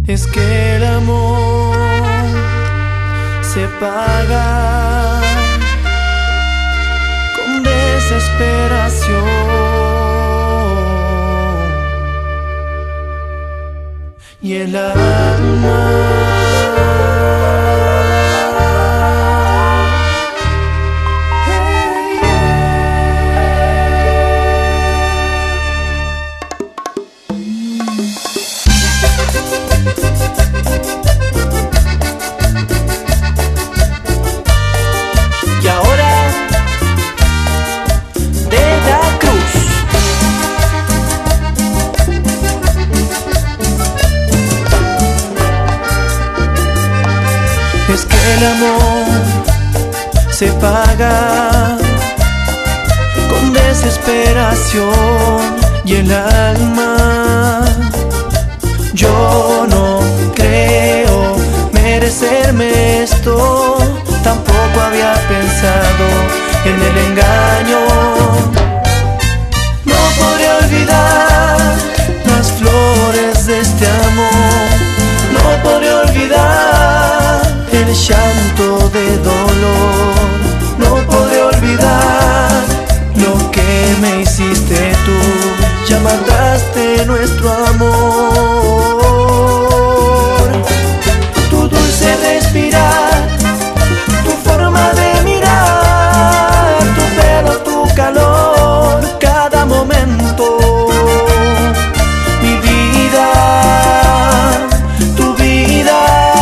Es que el amor se paga con desesperación y el alma y ahora de la cruz. Es que el amor se paga con desesperación y el alma. Yo no creo merecerme esto, tampoco había pensado en el engaño. No podré olvidar las flores de este amor, no podré olvidar el llanto de dolor, no podré olvidar lo que me hiciste tú, ya mataste nuestro amor. Tu dulce respirar, tu forma de mirar, tu pelo, tu calor, cada momento, mi vida, tu vida.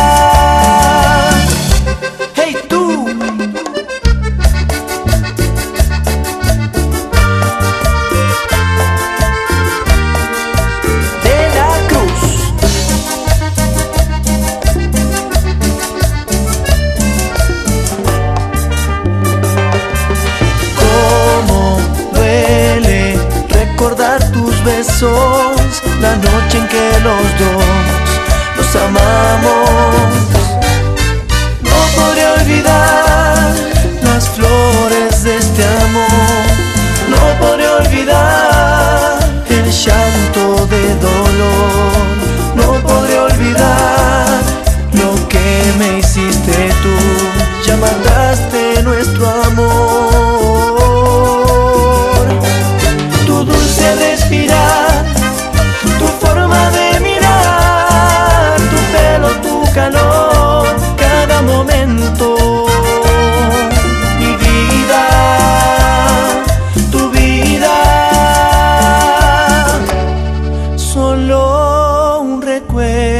Hey tú, de la cruz. Cómo duele recordar tus besos, la noche en que los dos nos amamos. No podré olvidar las flores de este amor, no podré olvidar el llanto de dolor, no podré olvidar lo que me hiciste tú, ya mataste nuestro amor. Tu dulce respirar, tu forma de mirar, tu pelo, tu calor, cada momento, mi vida, tu vida, solo un recuerdo.